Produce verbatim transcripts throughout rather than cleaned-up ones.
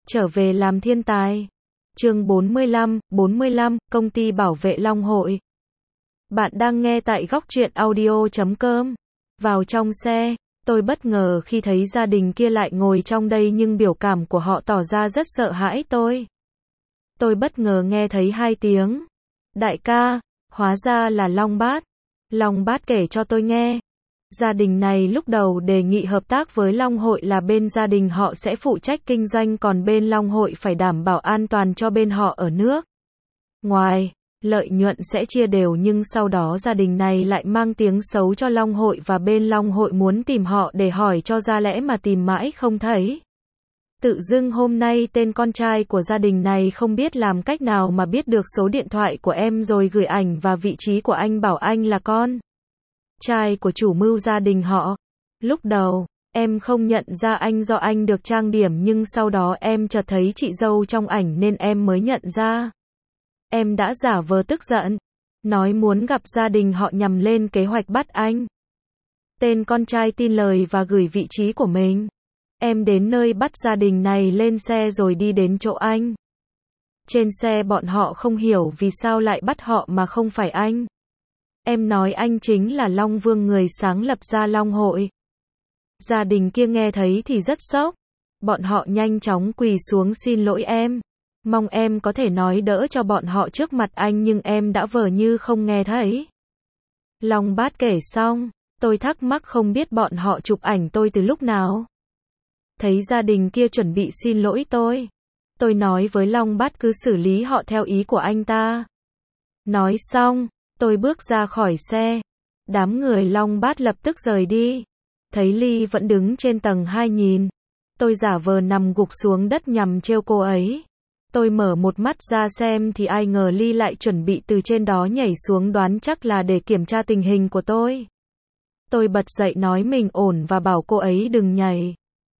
Trở về làm thiên tài. Chương bốn mươi lăm, bốn mươi lăm, công ty bảo vệ Long Hội. Bạn đang nghe tại góc truyện audio chấm com. Vào trong xe, tôi bất ngờ khi thấy gia đình kia lại ngồi trong đây nhưng biểu cảm của họ tỏ ra rất sợ hãi tôi. Tôi bất ngờ nghe thấy hai tiếng. Đại ca, hóa ra là Long Bát. Long Bát kể cho tôi nghe. Gia đình này lúc đầu đề nghị hợp tác với Long Hội là bên gia đình họ sẽ phụ trách kinh doanh còn bên Long Hội phải đảm bảo an toàn cho bên họ ở nước ngoài. Lợi nhuận sẽ chia đều nhưng sau đó gia đình này lại mang tiếng xấu cho Long Hội và bên Long Hội muốn tìm họ để hỏi cho ra lẽ mà tìm mãi không thấy. Tự dưng hôm nay tên con trai của gia đình này không biết làm cách nào mà biết được số điện thoại của em rồi gửi ảnh và vị trí của anh bảo anh là con trai của chủ mưu gia đình họ. Lúc đầu, em không nhận ra anh do anh được trang điểm nhưng sau đó em chợt thấy chị dâu trong ảnh nên em mới nhận ra. Em đã giả vờ tức giận, nói muốn gặp gia đình họ nhằm lên kế hoạch bắt anh. Tên con trai tin lời và gửi vị trí của mình. Em đến nơi bắt gia đình này lên xe rồi đi đến chỗ anh. Trên xe bọn họ không hiểu vì sao lại bắt họ mà không phải anh. Em nói anh chính là Long Vương người sáng lập ra Long Hội. Gia đình kia nghe thấy thì rất sốc. Bọn họ nhanh chóng quỳ xuống xin lỗi em. Mong em có thể nói đỡ cho bọn họ trước mặt anh nhưng em đã vờ như không nghe thấy. Long Bát kể xong, tôi thắc mắc không biết bọn họ chụp ảnh tôi từ lúc nào. Thấy gia đình kia chuẩn bị xin lỗi tôi. Tôi nói với Long Bát cứ xử lý họ theo ý của anh ta. Nói xong, tôi bước ra khỏi xe. Đám người Long Bát lập tức rời đi. Thấy Ly vẫn đứng trên tầng hai nhìn. Tôi giả vờ nằm gục xuống đất nhằm trêu cô ấy. Tôi mở một mắt ra xem thì ai ngờ Ly lại chuẩn bị từ trên đó nhảy xuống đoán chắc là để kiểm tra tình hình của tôi. Tôi bật dậy nói mình ổn và bảo cô ấy đừng nhảy.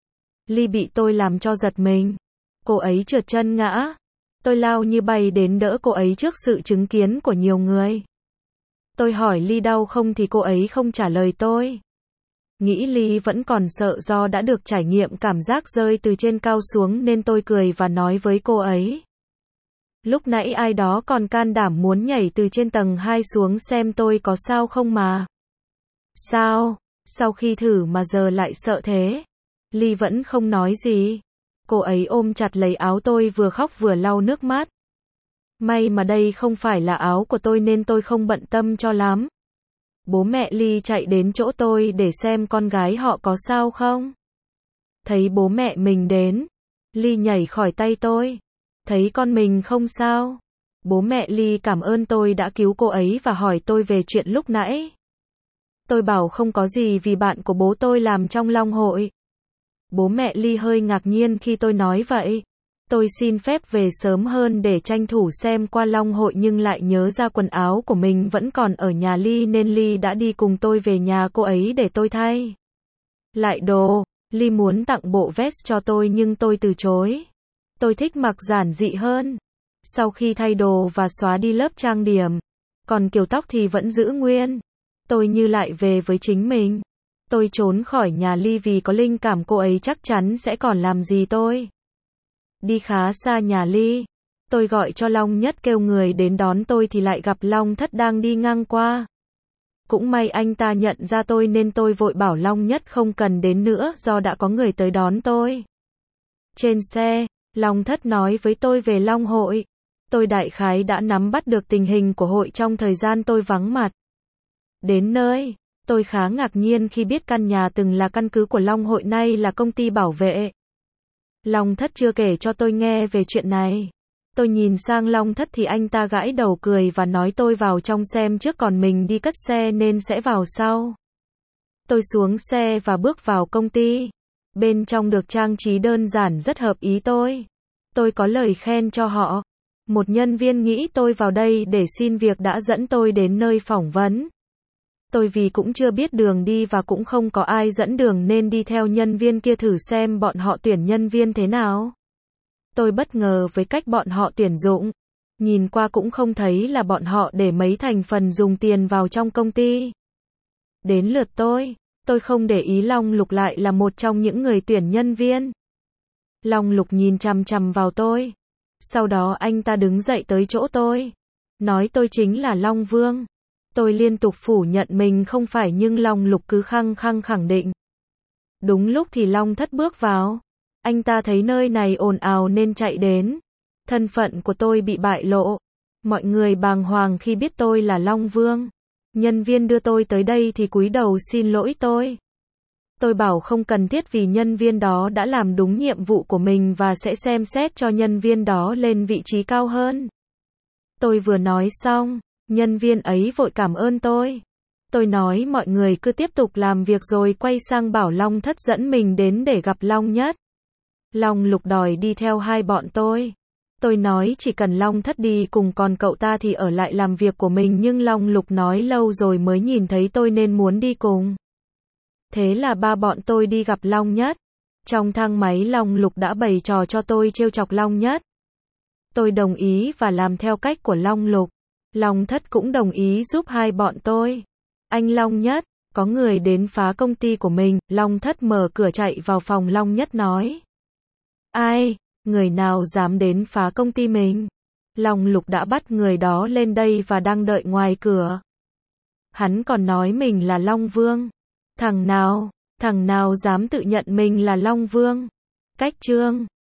Ly bị tôi làm cho giật mình. Cô ấy trượt chân ngã. Tôi lao như bay đến đỡ cô ấy trước sự chứng kiến của nhiều người. Tôi hỏi Ly đau không thì cô ấy không trả lời tôi. Nghĩ Ly vẫn còn sợ do đã được trải nghiệm cảm giác rơi từ trên cao xuống nên tôi cười và nói với cô ấy. Lúc nãy ai đó còn can đảm muốn nhảy từ trên tầng hai xuống xem tôi có sao không mà. Sao? Sau khi thử mà giờ lại sợ thế? Ly vẫn không nói gì. Cô ấy ôm chặt lấy áo tôi vừa khóc vừa lau nước mắt. May mà đây không phải là áo của tôi nên tôi không bận tâm cho lắm. Bố mẹ Ly chạy đến chỗ tôi để xem con gái họ có sao không. Thấy bố mẹ mình đến, Ly nhảy khỏi tay tôi. Thấy con mình không sao. Bố mẹ Ly cảm ơn tôi đã cứu cô ấy và hỏi tôi về chuyện lúc nãy. Tôi bảo không có gì vì bạn của bố tôi làm trong Long Hội. Bố mẹ Ly hơi ngạc nhiên khi tôi nói vậy. Tôi xin phép về sớm hơn để tranh thủ xem qua Long Hội nhưng lại nhớ ra quần áo của mình vẫn còn ở nhà Ly nên Ly đã đi cùng tôi về nhà cô ấy để tôi thay lại đồ. Ly muốn tặng bộ vest cho tôi nhưng tôi từ chối. Tôi thích mặc giản dị hơn. Sau khi thay đồ và xóa đi lớp trang điểm, còn kiểu tóc thì vẫn giữ nguyên. Tôi như lại về với chính mình. Tôi trốn khỏi nhà Ly vì có linh cảm cô ấy chắc chắn sẽ còn làm gì tôi. Đi khá xa nhà Ly. Tôi gọi cho Long Nhất kêu người đến đón tôi thì lại gặp Long Thất đang đi ngang qua. Cũng may anh ta nhận ra tôi nên tôi vội bảo Long Nhất không cần đến nữa do đã có người tới đón tôi. Trên xe, Long Thất nói với tôi về Long Hội. Tôi đại khái đã nắm bắt được tình hình của hội trong thời gian tôi vắng mặt. Đến nơi, tôi khá ngạc nhiên khi biết căn nhà từng là căn cứ của Long Hội nay là công ty bảo vệ. Long Thất chưa kể cho tôi nghe về chuyện này. Tôi nhìn sang Long Thất thì anh ta gãi đầu cười và nói tôi vào trong xem trước còn mình đi cất xe nên sẽ vào sau. Tôi xuống xe và bước vào công ty. Bên trong được trang trí đơn giản rất hợp ý tôi. Tôi có lời khen cho họ. Một nhân viên nghĩ tôi vào đây để xin việc đã dẫn tôi đến nơi phỏng vấn. Tôi vì cũng chưa biết đường đi và cũng không có ai dẫn đường nên đi theo nhân viên kia thử xem bọn họ tuyển nhân viên thế nào. Tôi bất ngờ với cách bọn họ tuyển dụng. Nhìn qua cũng không thấy là bọn họ để mấy thành phần dùng tiền vào trong công ty. Đến lượt tôi, tôi không để ý Long Lục lại là một trong những người tuyển nhân viên. Long Lục nhìn chằm chằm vào tôi. Sau đó anh ta đứng dậy tới chỗ tôi. Nói tôi chính là Long Vương. Tôi liên tục phủ nhận mình không phải nhưng Long Lục cứ khăng khăng khẳng định. Đúng lúc thì Long Thất bước vào. Anh ta thấy nơi này ồn ào nên chạy đến. Thân phận của tôi bị bại lộ. Mọi người bàng hoàng khi biết tôi là Long Vương. Nhân viên đưa tôi tới đây thì cúi đầu xin lỗi tôi. Tôi bảo không cần thiết vì nhân viên đó đã làm đúng nhiệm vụ của mình và sẽ xem xét cho nhân viên đó lên vị trí cao hơn. Tôi vừa nói xong, nhân viên ấy vội cảm ơn tôi. Tôi nói mọi người cứ tiếp tục làm việc rồi quay sang bảo Long Thất dẫn mình đến để gặp Long Nhất. Long Lục đòi đi theo hai bọn tôi. Tôi nói chỉ cần Long Thất đi cùng còn cậu ta thì ở lại làm việc của mình nhưng Long Lục nói lâu rồi mới nhìn thấy tôi nên muốn đi cùng. Thế là ba bọn tôi đi gặp Long Nhất. Trong thang máy Long Lục đã bày trò cho tôi trêu chọc Long Nhất. Tôi đồng ý và làm theo cách của Long Lục. Long Thất cũng đồng ý giúp hai bọn tôi. Anh Long Nhất, có người đến phá công ty của mình. Long Thất mở cửa chạy vào phòng. Long Nhất nói. Ai? Người nào dám đến phá công ty mình? Long Lục đã bắt người đó lên đây và đang đợi ngoài cửa. Hắn còn nói mình là Long Vương. Thằng nào? Thằng nào dám tự nhận mình là Long Vương? Cách chương